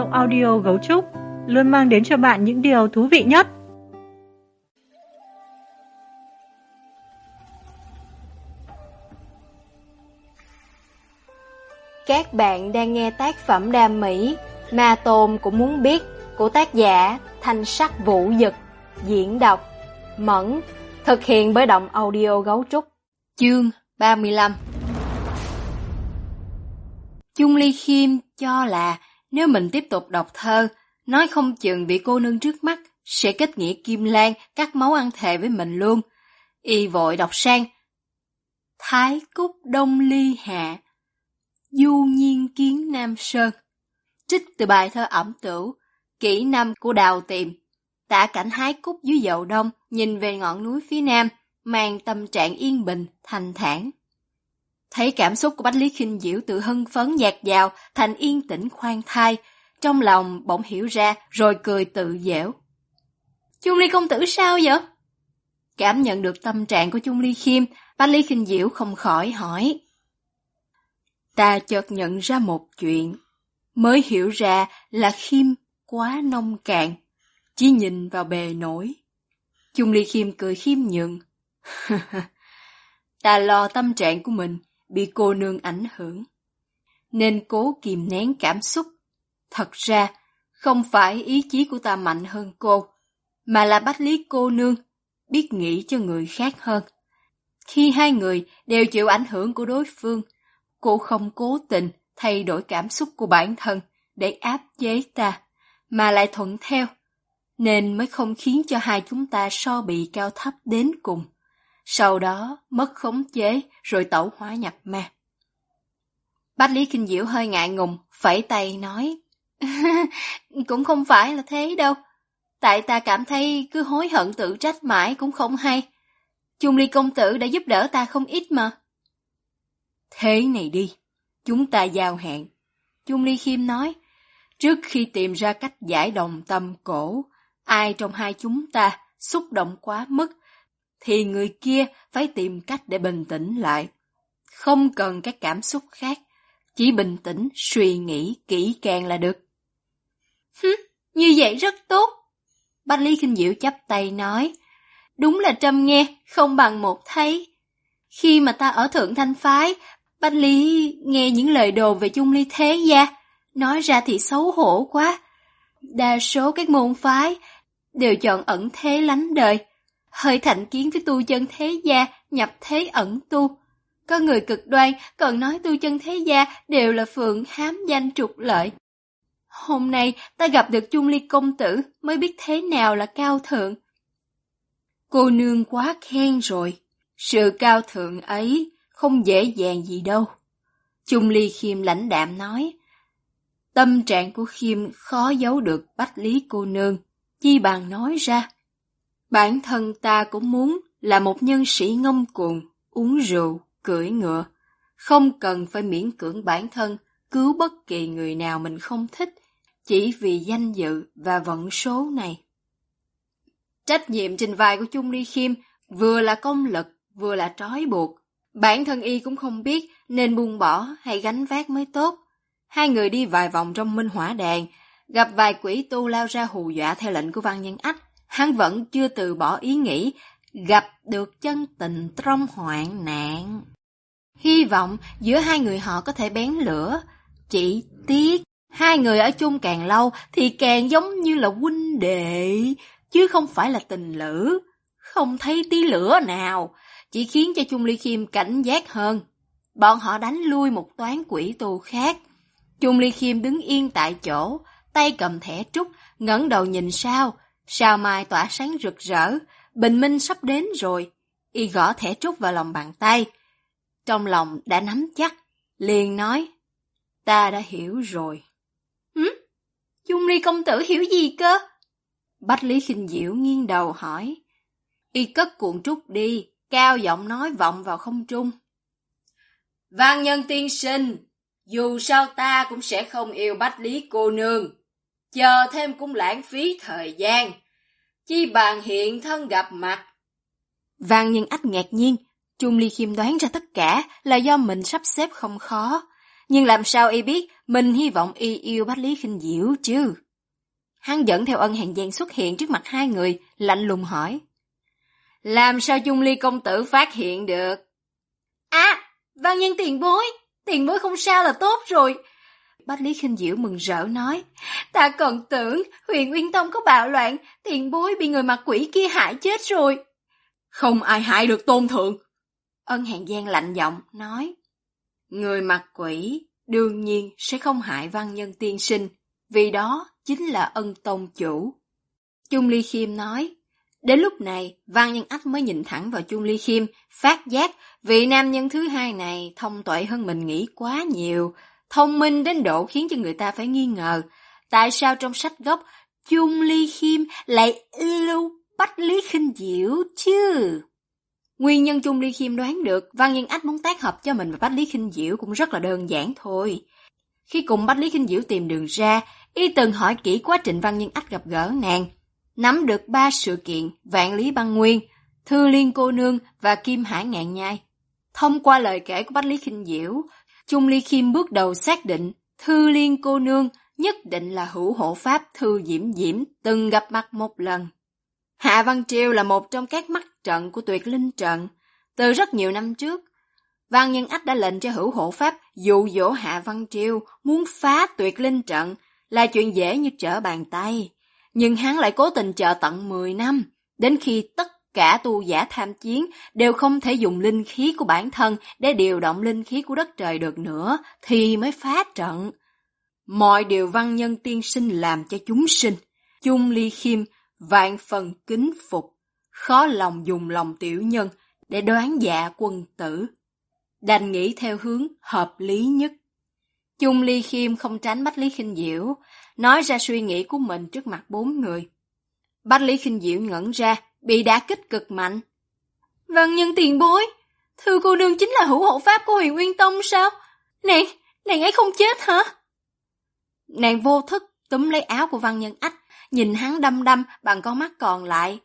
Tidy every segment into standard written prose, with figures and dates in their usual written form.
audio Gấu Trúc luôn mang đến cho bạn những điều thú vị nhất. Các bạn đang nghe tác phẩm đam mỹ Ma Tôn Cũng Muốn Biết của tác giả Thanh Sắc Vũ Dực, diễn đọc Mẫn, thực hiện bởi Động Audio Gấu Trúc. Chương 35. Chung Ly Khiêm cho là nếu mình tiếp tục đọc thơ, nói không chừng bị cô nương trước mắt sẽ kết nghĩa Kim Lan cắt máu ăn thề với mình luôn. Y vội đọc sang: Thái Cúc Đông Ly Hạ, Du Nhiên Kiến Nam Sơn. Trích từ bài thơ Ẩm Tửu, kỷ 5 của Đào Tiềm. Tả cảnh hái cúc dưới dậu đông, nhìn về ngọn núi phía nam, mang tâm trạng yên bình, thanh thản. Thấy cảm xúc của Bách Lý Khinh Diễu từ hưng phấn dạt dào thành yên tĩnh khoan thai, trong lòng bỗng hiểu ra rồi cười tự giễu. Chung Ly công tử sao vậy? Cảm nhận được tâm trạng của Chung Ly Khiêm, Bách Lý Khinh Diễu không khỏi hỏi. Ta chợt nhận ra một chuyện, mới hiểu ra là Khiêm quá nông cạn, chỉ nhìn vào bề nổi. Chung Ly Khiêm cười khiêm nhường. Ta lo tâm trạng của mình bị cô nương ảnh hưởng, nên cố kìm nén cảm xúc. Thật ra, không phải ý chí của ta mạnh hơn cô, mà là Bách Lý cô nương biết nghĩ cho người khác hơn. Khi hai người đều chịu ảnh hưởng của đối phương, cô không cố tình thay đổi cảm xúc của bản thân để áp chế ta, mà lại thuận theo, nên mới không khiến cho hai chúng ta so bì cao thấp đến cùng. Sau đó mất khống chế rồi tẩu hỏa nhập ma. Bách Lý Kinh Diễu hơi ngại ngùng, phẩy tay nói. Cũng không phải là thế đâu. Tại ta cảm thấy cứ hối hận tự trách mãi cũng không hay. Chung Ly công tử đã giúp đỡ ta không ít mà. Thế này đi, chúng ta giao hẹn. Chung Ly Khiêm nói. Trước khi tìm ra cách giải đồng tâm cổ, ai trong hai chúng ta xúc động quá mức, thì người kia phải tìm cách để bình tĩnh lại. Không cần các cảm xúc khác, chỉ bình tĩnh suy nghĩ kỹ càng là được. Như vậy rất tốt. Bách Lý Khinh Diễu chắp tay nói. Đúng là trăm nghe, không bằng một thấy. Khi mà ta ở Thượng Thanh Phái, Bách Lý nghe những lời đồn về Chung Ly thế gia, nói ra thì xấu hổ quá. Đa số các môn phái đều chọn ẩn thế lánh đời, hơi thành kiến với tu chân thế gia, nhập thế ẩn tu. Có người cực đoan còn nói tu chân thế gia đều là phường hám danh trục lợi. Hôm nay ta gặp được Chung Ly công tử mới biết thế nào là cao thượng. Cô nương quá khen rồi, sự cao thượng ấy không dễ dàng gì đâu. Chung Ly Khiêm lãnh đạm nói. Tâm trạng của Khiêm khó giấu được Bách Lý cô nương, chi bằng nói ra. Bản thân ta cũng muốn là một nhân sĩ ngông cuồng, uống rượu, cưỡi ngựa, không cần phải miễn cưỡng bản thân cứu bất kỳ người nào mình không thích, chỉ vì danh dự và vận số này. Trách nhiệm trên vai của Chung Ly Khiêm vừa là công lực, vừa là trói buộc. Bản thân y cũng không biết nên buông bỏ hay gánh vác mới tốt. Hai người đi vài vòng trong Minh Hỏa Đàn, gặp vài quỷ tu lao ra hù dọa theo lệnh của Văn Nhân Ách. Hắn vẫn chưa từ bỏ ý nghĩ gặp được chân tình trong hoạn nạn. Hy vọng giữa hai người họ có thể bén lửa. Chỉ tiếc, hai người ở chung càng lâu thì càng giống như là huynh đệ, chứ không phải là tình lữ. Không thấy tí lửa nào, chỉ khiến cho Chung Ly Khiêm cảnh giác hơn. Bọn họ đánh lui một toán quỷ tù khác. Chung Ly Khiêm đứng yên tại chỗ, tay cầm thẻ trúc, ngẩng đầu nhìn sao mai tỏa sáng rực rỡ, bình minh sắp đến rồi. Y gõ thẻ trúc vào lòng bàn tay. Trong lòng đã nắm chắc, liền nói, ta đã hiểu rồi. Chung Ly công tử hiểu gì cơ? Bách Lý Khinh Diễu nghiêng đầu hỏi. Y cất cuộn trúc đi, cao giọng nói vọng vào không trung. Văn Nhân tiên sinh, dù sao ta cũng sẽ không yêu Bách Lý cô nương, chờ thêm cũng lãng phí thời gian, chi bằng hiện thân gặp mặt. Văn Nhân Ách ngạc nhiên, Chung Ly Khiêm đoán ra tất cả là do mình sắp xếp không khó, nhưng làm sao y biết Mình hy vọng y yêu Bách Lý Khinh Diễu chứ. Hắn dẫn theo Ân Hàn Giang xuất hiện trước mặt hai người, lạnh lùng hỏi. Làm sao Chung Ly công tử phát hiện được? Văn nhân tiền bối không sao là tốt rồi. Bách Lý Khinh Diễu mừng rỡ nói, ta còn tưởng Huyền Uyên Tông có bạo loạn, tiền bối bị người mặt quỷ kia hại chết rồi. Không ai hại được tôn thượng. Ân Hàn Giang lạnh giọng nói, người mặt quỷ đương nhiên sẽ không hại văn nhân tiên sinh, vì đó chính là Ân tông chủ. Chung Ly Khiêm nói, đến lúc này Văn Nhân Ách mới nhìn thẳng vào Chung Ly Khiêm, phát giác vị nam nhân thứ hai này thông tuệ hơn mình nghĩ quá nhiều, thông minh đến độ khiến cho người ta phải nghi ngờ, tại sao trong sách gốc Chung Ly Khiêm lại lưu Bách Lý Khinh Diễu chứ? Nguyên nhân Chung Ly Khiêm đoán được Văn Nhân Ách muốn tác hợp cho mình và Bách Lý Khinh Diễu cũng rất là đơn giản thôi. Khi cùng Bách Lý Khinh Diễu tìm đường ra, y từng hỏi kỹ quá trình Văn Nhân Ách gặp gỡ nàng, nắm được 3 sự kiện Vạn Lý Băng Nguyên, Thư Liên cô nương và Kim Hải Ngạn Nhai. Thông qua lời kể của Bách Lý Khinh Diễu, Chung Ly Khiêm bước đầu xác định Thư Liên cô nương nhất định là hữu hộ pháp Thư Diễm Diễm từng gặp mặt một lần. Hạ Văn Triều là một trong các mắt trận của Tuyệt Linh trận. Từ rất nhiều năm trước, Văn Nhân Ách đã lệnh cho hữu hộ pháp dụ dỗ Hạ Văn Triều muốn phá Tuyệt Linh trận là chuyện dễ như trở bàn tay. Nhưng hắn lại cố tình chờ tận 10 năm, đến khi tất cả tu giả tham chiến đều không thể dùng linh khí của bản thân để điều động linh khí của đất trời được nữa, thì mới phá trận. Mọi điều Văn Nhân tiên sinh làm cho chúng sinh, Chung Ly Khiêm vạn phần kính phục, khó lòng dùng lòng tiểu nhân để đoán dạ quân tử. Đành nghĩ theo hướng hợp lý nhất. Chung Ly Khiêm không tránh Bách Lý Khinh Diễu, nói ra suy nghĩ của mình trước mặt 4 người. Bách Lý Khinh Diễu ngẩn ra, bị đả kích cực mạnh. Văn nhân tiền bối, Thư cô nương chính là hữu hộ pháp của Huyền Uyên Tông sao? Nàng ấy không chết hả? Nàng vô thức túm lấy áo của Văn Nhân Ách, nhìn hắn đăm đăm bằng con mắt còn lại.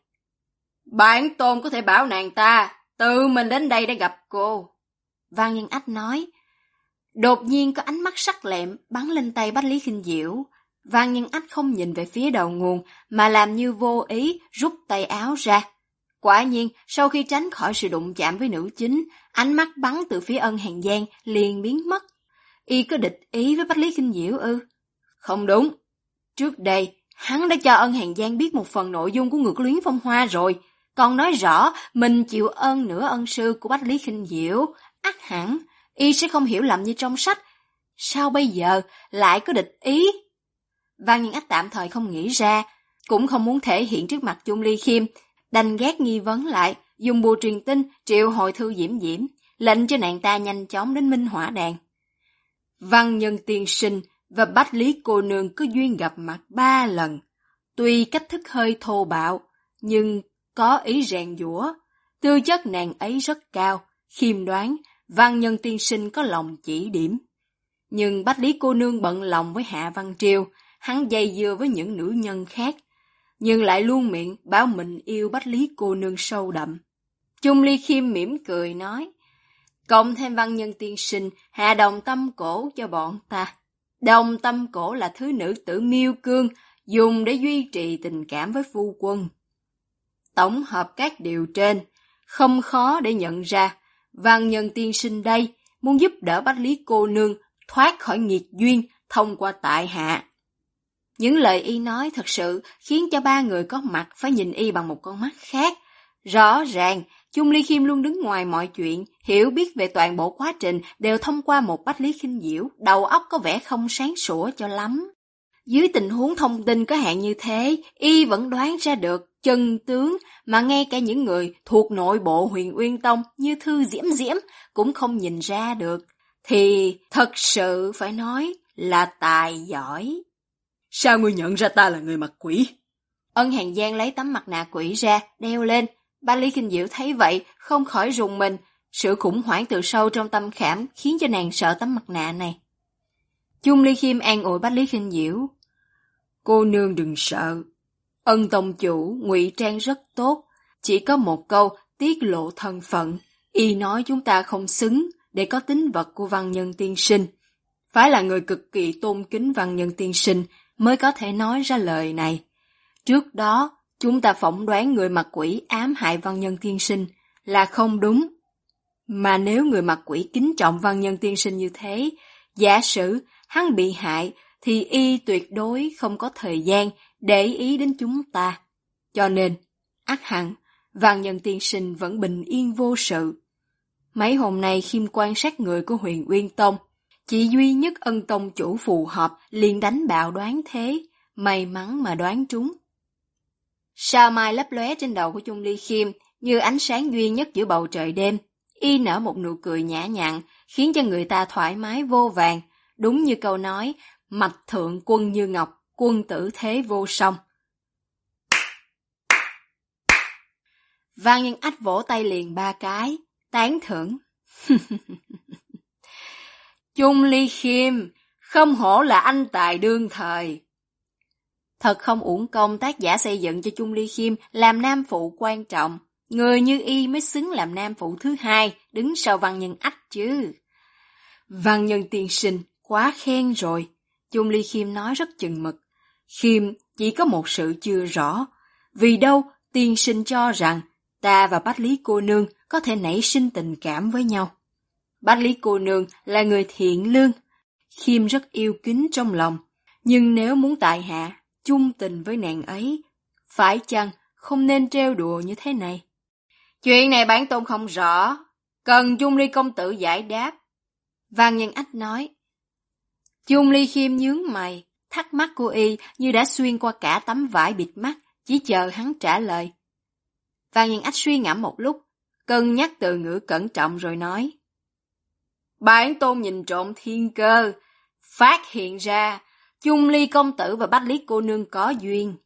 Bản tôn có thể bảo nàng ta tự mình đến đây để gặp cô. Văn Nhân Ách nói. Đột nhiên có ánh mắt sắc lẹm bắn lên tay Bách Lý Khinh Diễu. Văn Nhân Ách không nhìn về phía đầu nguồn mà làm như vô ý rút tay áo ra. Quả nhiên, sau khi tránh khỏi sự đụng chạm với nữ chính, ánh mắt bắn từ phía Ân Hàn Giang liền biến mất. Y có địch ý với Bách Lý Khinh Diễu ư? Không đúng. Trước đây, hắn đã cho Ân Hàn Giang biết một phần nội dung của Ngược Luyến Phong Hoa rồi, còn nói rõ mình chịu ơn nửa ân sư của Bách Lý Khinh Diễu, ắt hẳn y sẽ không hiểu lầm như trong sách. Sao bây giờ lại có địch ý? Văn Nhân Ách tạm thời không nghĩ ra, cũng không muốn thể hiện trước mặt Chung Ly Khiêm, đành gác nghi vấn lại, dùng bùa truyền tin triệu hồi Thư Diễm Diễm, lệnh cho nàng ta nhanh chóng đến Minh Hỏa Đàn. Văn Nhân tiên sinh và Bách Lý cô nương có duyên gặp mặt 3 lần, tuy cách thức hơi thô bạo, nhưng có ý rèn giũa. Tư chất nàng ấy rất cao, khiêm đoán, Văn Nhân tiên sinh có lòng chỉ điểm. Nhưng Bách Lý cô nương bận lòng với Hạ Văn Triều, hắn dây dưa với những nữ nhân khác, nhưng lại luôn miệng bảo mình yêu Bách Lý cô nương sâu đậm. Chung Ly Khiêm mỉm cười nói, cộng thêm Văn Nhân tiên sinh hạ đồng tâm cổ cho bọn ta. Đồng tâm cổ là thứ nữ tử miêu cương, dùng để duy trì tình cảm với phu quân. Tổng hợp các điều trên, không khó để nhận ra, Văn Nhân tiên sinh đây muốn giúp đỡ Bách Lý cô nương thoát khỏi nghiệt duyên thông qua tại hạ. Những lời y nói thật sự khiến cho 3 người có mặt phải nhìn y bằng một con mắt khác. Rõ ràng, Chung Ly Khiêm luôn đứng ngoài mọi chuyện, hiểu biết về toàn bộ quá trình đều thông qua một Bách Lý Khinh Diễu, đầu óc có vẻ không sáng sủa cho lắm. Dưới tình huống thông tin có hạn như thế, y vẫn đoán ra được chân tướng mà ngay cả những người thuộc nội bộ Huyền Uyên Tông như Thư Diễm Diễm cũng không nhìn ra được. Thì thật sự phải nói là tài giỏi. Sao ngươi nhận ra ta là người mặt quỷ? Ân Hàn Giang lấy tấm mặt nạ quỷ ra, đeo lên. Bách Lý Khinh Diễu thấy vậy, không khỏi rùng mình. Sự khủng hoảng từ sâu trong tâm khảm khiến cho nàng sợ tấm mặt nạ này. Chung Ly Khiêm an ủi Bách Lý Khinh Diễu. Cô nương đừng sợ. Ân tông chủ ngụy trang rất tốt. Chỉ có một câu tiết lộ thân phận. Y nói chúng ta không xứng để có tính vật của Văn Nhân tiên sinh. Phải là người cực kỳ tôn kính Văn Nhân tiên sinh mới có thể nói ra lời này. Trước đó, chúng ta phỏng đoán người mặt quỷ ám hại Văn Nhân tiên sinh là không đúng. Mà nếu người mặt quỷ kính trọng Văn Nhân tiên sinh như thế, giả sử hắn bị hại thì y tuyệt đối không có thời gian để ý đến chúng ta. Cho nên, ắt hẳn, Văn Nhân tiên sinh vẫn bình yên vô sự. Mấy hôm nay Khiêm quan sát người của Huyền Uyên Tông, chỉ duy nhất Ân tông chủ phù hợp liền đánh bạo đoán thế, may mắn mà đoán trúng. Sao mai lấp lóe trên đầu của Chung Ly Khiêm như ánh sáng duy nhất giữa bầu trời đêm, y nở một nụ cười nhã nhặn, khiến cho người ta thoải mái vô vàn, đúng như câu nói, mạch thượng quân như ngọc, quân tử thế vô song. Văn Nhân Ách vỗ tay liền 3 cái, tán thưởng. Chung Ly Khiêm, không hổ là anh tài đương thời. Thật không uổng công tác giả xây dựng cho Chung Ly Khiêm làm nam phụ quan trọng. Người như y mới xứng làm nam phụ thứ hai, đứng sau Văn Nhân Ách chứ. Văn Nhân tiên sinh, quá khen rồi. Chung Ly Khiêm nói rất chừng mực. Khiêm chỉ có một sự chưa rõ. Vì đâu tiên sinh cho rằng ta và Bách Lý cô nương có thể nảy sinh tình cảm với nhau. Bách Lý cô nương là người thiện lương. Khiêm rất yêu kính trong lòng. Nhưng nếu muốn tại hạ chung tình với nàng ấy, phải chăng không nên trêu đùa như thế này? Chuyện này bản tôn không rõ, cần Chung Ly công tử giải đáp. Văn Nhân Ách nói. Chung Ly Khiêm nhướng mày, thắc mắc của y như đã xuyên qua cả tấm vải bịt mắt, chỉ chờ hắn trả lời. Văn Nhân Ách suy ngẫm một lúc, cân nhắc từ ngữ cẩn trọng rồi nói. Bản tôn nhìn trộm thiên cơ, phát hiện ra Chung Ly công tử và Bách Lý cô nương có duyên.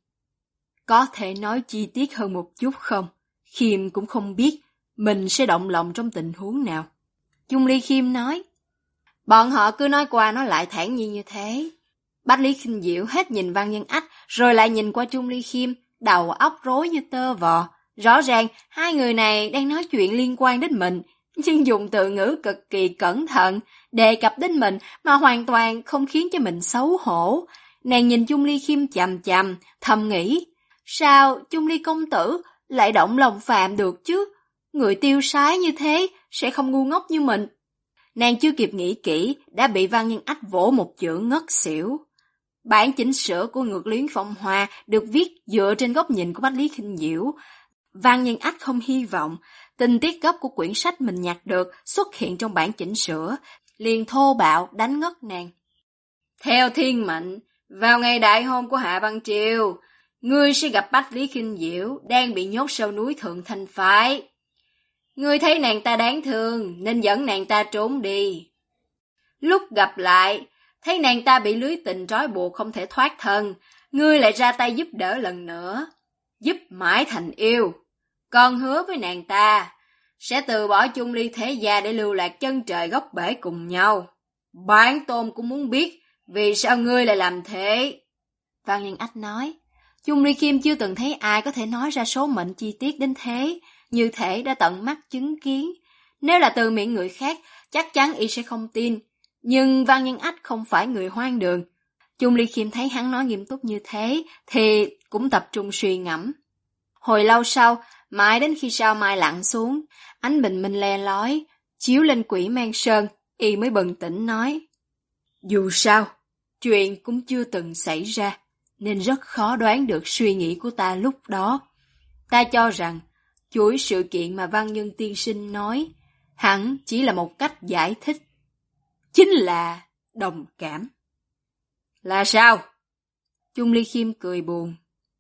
Có thể nói chi tiết hơn một chút không? Khiêm cũng không biết mình sẽ động lòng trong tình huống nào. Chung Ly Khiêm nói. Bọn họ cứ nói qua nói lại thản nhiên như thế. Bách Lý Khinh Diệu hết nhìn Văn Nhân Ách rồi lại nhìn qua Chung Ly Khiêm, đầu óc rối như tơ vò. Rõ ràng hai người này đang nói chuyện liên quan đến mình, nhưng dùng từ ngữ cực kỳ cẩn thận, đề cập đến mình mà hoàn toàn không khiến cho mình xấu hổ. Nàng nhìn Chung Ly Khiêm chằm chằm, thầm nghĩ, sao Chung Ly công tử lại động lòng Phạm được chứ? Người tiêu sái như thế sẽ không ngu ngốc như mình. Nàng chưa kịp nghĩ kỹ, đã bị Văn Nhân Ách vỗ một chưởng ngất xỉu. Bản chỉnh sửa của Ngược Luyến Phong Hoa được viết dựa trên góc nhìn của Bách Lý Khinh Diệu. Văn Nhân Ách không hy vọng tình tiết gốc của quyển sách mình nhặt được xuất hiện trong bản chỉnh sửa, liền thô bạo đánh ngất nàng. Theo thiên mệnh, vào ngày đại hôn của Hạ Văn Triều, ngươi sẽ gặp Bách Lý Khinh Diệu đang bị nhốt sau núi Thượng Thanh Phái. Ngươi thấy nàng ta đáng thương nên dẫn nàng ta trốn đi. Lúc gặp lại, thấy nàng ta bị lưới tình trói buộc không thể thoát thân, ngươi lại ra tay giúp đỡ lần nữa, giúp mãi thành yêu. Còn hứa với nàng ta sẽ từ bỏ Chung Ly thế gia để lưu lạc chân trời góc bể cùng nhau. Bản tôn cũng muốn biết vì sao ngươi lại làm thế. Văn Nhân Ách nói. Chung Ly Khiêm chưa từng thấy ai có thể nói ra số mệnh chi tiết đến thế, như thể đã tận mắt chứng kiến. Nếu là từ miệng người khác, chắc chắn y sẽ không tin. Nhưng Văn Nhân Ách không phải người hoang đường. Chung Ly Khiêm thấy hắn nói nghiêm túc như thế, thì cũng tập trung suy ngẫm. Hồi lâu sau, mãi đến khi sao mai lặn xuống, ánh bình minh le lói, chiếu lên Quỷ Mang Sơn, y mới bừng tỉnh nói. Dù sao, chuyện cũng chưa từng xảy ra, nên rất khó đoán được suy nghĩ của ta lúc đó. Ta cho rằng, chuỗi sự kiện mà Văn Nhân tiên sinh nói, hẳn chỉ là một cách giải thích. Chính là đồng cảm. Là sao? Chung Ly Khiêm cười buồn.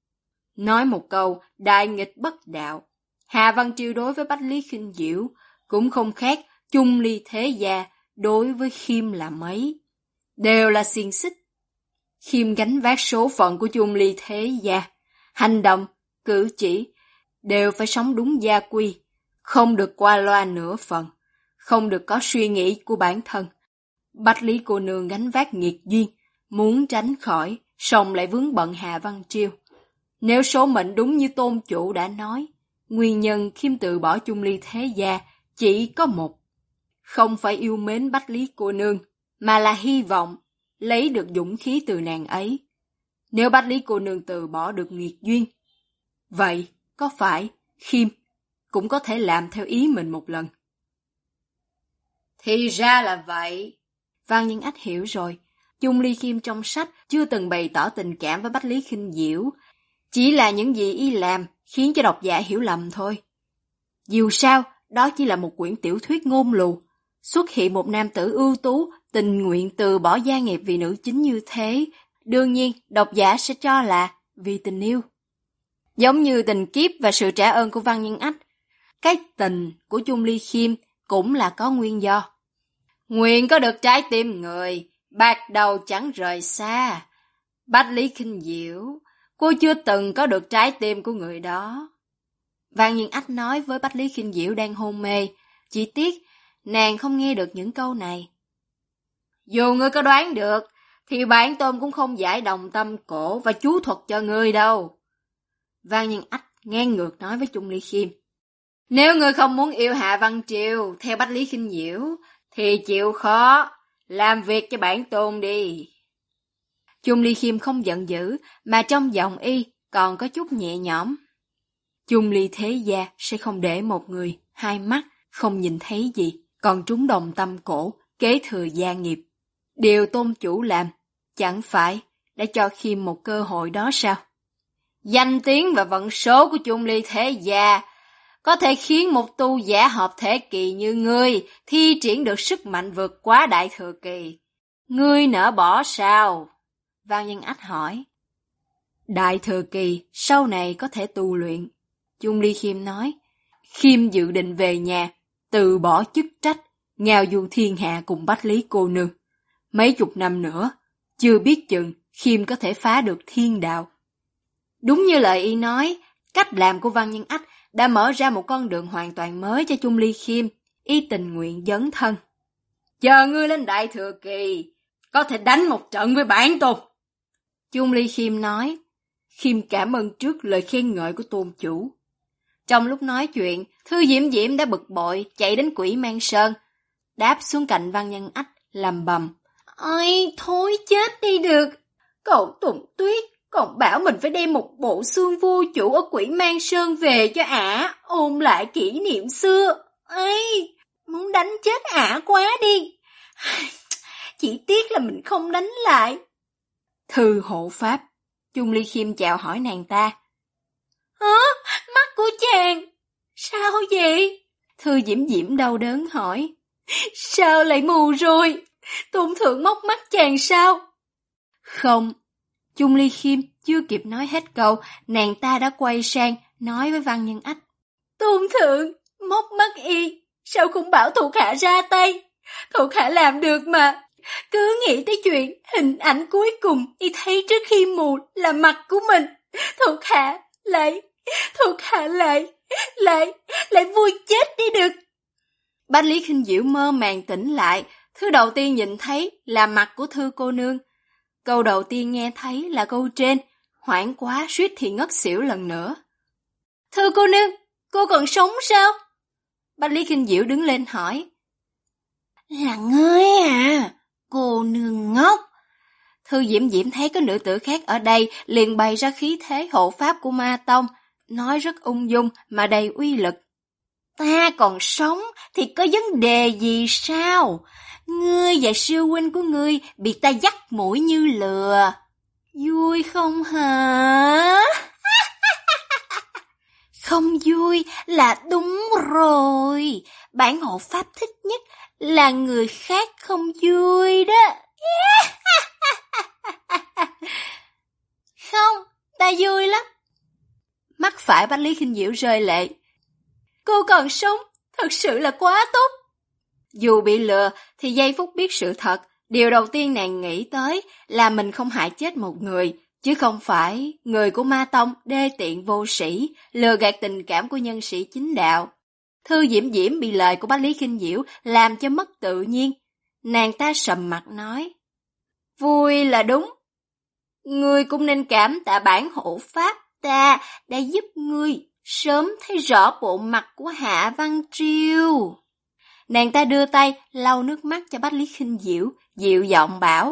Nói một câu đại nghịch bất đạo. Hạ Văn Triều đối với Bách Lý Khinh Diệu cũng không khác Chung Ly thế gia đối với Khiêm là mấy. Đều là xiềng xích. Khiêm gánh vác số phận của Chung Ly thế gia. Hành động, cử chỉ đều phải sống đúng gia quy, không được qua loa nửa phần, không được có suy nghĩ của bản thân. Bách Lý cô nương gánh vác nghiệt duyên, muốn tránh khỏi, song lại vướng bận Hạ Văn Triều. Nếu số mệnh đúng như tôn chủ đã nói, nguyên nhân Khiêm từ bỏ Chung Ly thế gia chỉ có một. Không phải yêu mến Bách Lý cô nương, mà là hy vọng lấy được dũng khí từ nàng ấy. Nếu Bách Lý cô nương từ bỏ được nghiệt duyên, vậy có phải Khiêm cũng có thể làm theo ý mình một lần? Thì ra là vậy. Văn Nhân Ách hiểu rồi. Chung Ly Khiêm trong sách chưa từng bày tỏ tình cảm với Bách Lý Khinh Diễu. Chỉ là những gì y làm khiến cho độc giả hiểu lầm thôi. Dù sao, đó chỉ là một quyển tiểu thuyết ngôn lù. Xuất hiện một nam tử ưu tú, tình nguyện từ bỏ gia nghiệp vì nữ chính như thế, đương nhiên độc giả sẽ cho là vì tình yêu. Giống như tình kiếp và sự trả ơn của Văn Nhân Ách, cái tình của Chung Ly Khiêm cũng là có nguyên do. Nguyện có được trái tim người, bạc đầu chẳng rời xa. Bách Lý Khinh Diễu, cô chưa từng có được trái tim của người đó. Văn Nhân Ách nói với Bách Lý Khinh Diễu đang hôn mê, chỉ tiếc nàng không nghe được những câu này. Dù ngươi có đoán được, thì bản tôn cũng không giải đồng tâm cổ và chú thuật cho ngươi đâu. Văn Nhân Ách ngang ngược nói với Chung Ly Khiêm. Nếu ngươi không muốn yêu Hạ Văn Triều theo Bách Lý Khinh Diễu, thì chịu khó, làm việc cho bản tôn đi. Chung Ly Khiêm không giận dữ, mà trong giọng y còn có chút nhẹ nhõm. Chung Ly thế gia sẽ không để một người, hai mắt, không nhìn thấy gì, còn trúng đồng tâm cổ, kế thừa gia nghiệp. Điều tôn chủ làm, chẳng phải đã cho Khiêm một cơ hội đó sao? Danh tiếng và vận số của Chung Ly thế gia có thể khiến một tu giả hợp thể kỳ như ngươi thi triển được sức mạnh vượt quá đại thừa kỳ. Ngươi nỡ bỏ sao? Văn Nhân Ách hỏi. Đại thừa kỳ sau này có thể tu luyện. Chung Ly Khiêm nói. Khiêm dự định về nhà, từ bỏ chức trách, ngao du thiên hạ cùng Bách Lý cô nương. Mấy chục năm nữa, chưa biết chừng Khiêm có thể phá được thiên đạo. Đúng như lời y nói, cách làm của Văn Nhân Ách đã mở ra một con đường hoàn toàn mới cho Chung Ly Khiêm, y tình nguyện dấn thân. Chờ ngươi lên đại thừa kỳ, có thể đánh một trận với bản tôn. Chung Ly Khiêm nói. Khiêm cảm ơn trước lời khen ngợi của tôn chủ. Trong lúc nói chuyện, Thư Diễm Diễm đã bực bội chạy đến Quỷ Mang Sơn, đáp xuống cạnh Văn Nhân Ách, lầm bầm. Ôi, thôi chết đi được. Cậu Tùng Tuyết còn bảo mình phải đem một bộ xương vô chủ ở Quỷ Mang Sơn về cho ả, ôn lại kỷ niệm xưa. Ây, muốn đánh chết ả quá đi. Chỉ tiếc là mình không đánh lại. Thư hộ pháp. Chung Ly Khiêm chào hỏi nàng ta. Hả? Mắt của chàng? Sao vậy? Thư Diễm Diễm đau đớn hỏi. Sao lại mù rồi? Tôn thượng móc mắt chàng sao? Không. Chung Ly Khiêm chưa kịp nói hết câu, nàng ta đã quay sang nói với Văn Nhân Ách. Tôn thượng, móc mắt y, sao không bảo thuộc hạ ra tay? Thuộc hạ làm được mà. Cứ nghĩ tới chuyện hình ảnh cuối cùng y thấy trước khi mù là mặt của mình. Thuộc hạ lại vui chết đi được. Bách Lý Khinh Diễu mơ màng tỉnh lại, thứ đầu tiên nhìn thấy là mặt của Thư cô nương. Câu đầu tiên nghe thấy là câu trên, hoảng quá suýt thì ngất xỉu lần nữa. Thư cô nương, cô còn sống sao? Bách Lý Khinh Diễu đứng lên hỏi. Là ngươi à, cô nương ngốc. Thư Diễm Diễm thấy có nữ tử khác ở đây, liền bày ra khí thế hộ pháp của Ma Tông, nói rất ung dung mà đầy uy lực. Ta còn sống thì có vấn đề gì sao? Ngươi và sư huynh của ngươi bị ta dắt mũi như lừa. Vui không hả? Không vui là đúng rồi. Bản hộ pháp thích nhất là người khác không vui đó. Không, ta vui lắm. Mắt phải Bách Lý Khinh Diễu rơi lệ. Cô còn sống, thật sự là quá tốt. Dù bị lừa thì giây phút biết sự thật, điều đầu tiên nàng nghĩ tới là mình không hại chết một người, chứ không phải người của Ma Tông đê tiện vô sĩ, lừa gạt tình cảm của nhân sĩ chính đạo. Thư Diễm Diễm bị lời của Bách Lý Khinh Diễu làm cho mất tự nhiên. Nàng ta sầm mặt nói. Vui là đúng. Ngươi cũng nên cảm tạ bản hộ pháp ta đã giúp ngươi sớm thấy rõ bộ mặt của Hạ Văn Triều. Nàng ta đưa tay lau nước mắt cho Bách Lý Khinh Diễu, dịu giọng bảo.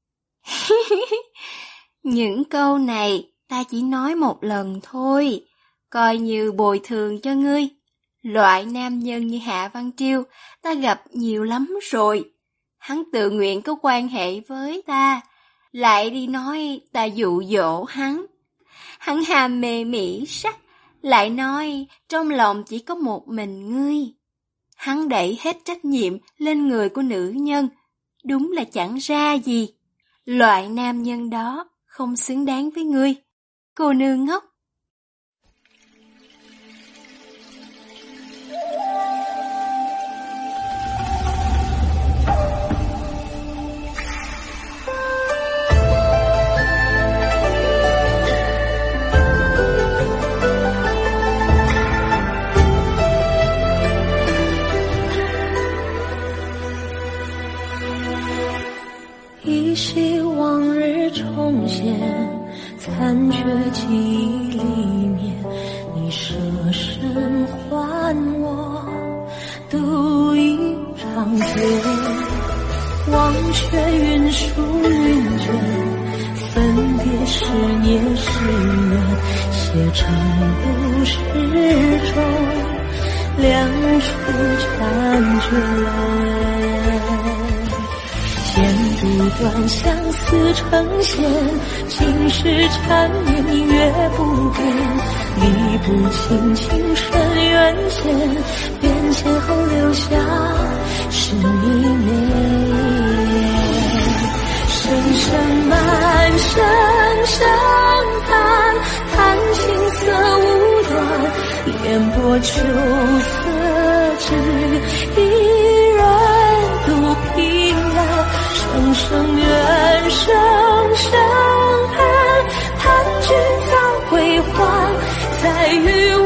Những câu này ta chỉ nói một lần thôi, coi như bồi thường cho ngươi. Loại nam nhân như Hạ Văn Triêu ta gặp nhiều lắm rồi. Hắn tự nguyện có quan hệ với ta, lại đi nói ta dụ dỗ hắn. Hắn ham mê mỹ sắc, lại nói trong lòng chỉ có một mình ngươi. Hắn đẩy hết trách nhiệm lên người của nữ nhân, đúng là chẳng ra gì. Loại nam nhân đó không xứng đáng với ngươi. Cô nương ngốc. 依稀往日重现，残缺记忆里面，你舍身还我度一场劫。忘却云舒云卷，分别是年是缘，写成故事中两处婵娟。剪不断，相思成线，情是缠绵月不变，理不清情深缘浅，变迁后留下是你脸。声声满声声叹，叹情色无端，烟波秋色只一人独凭栏。声声怨，声声恨，叹君早归还，在与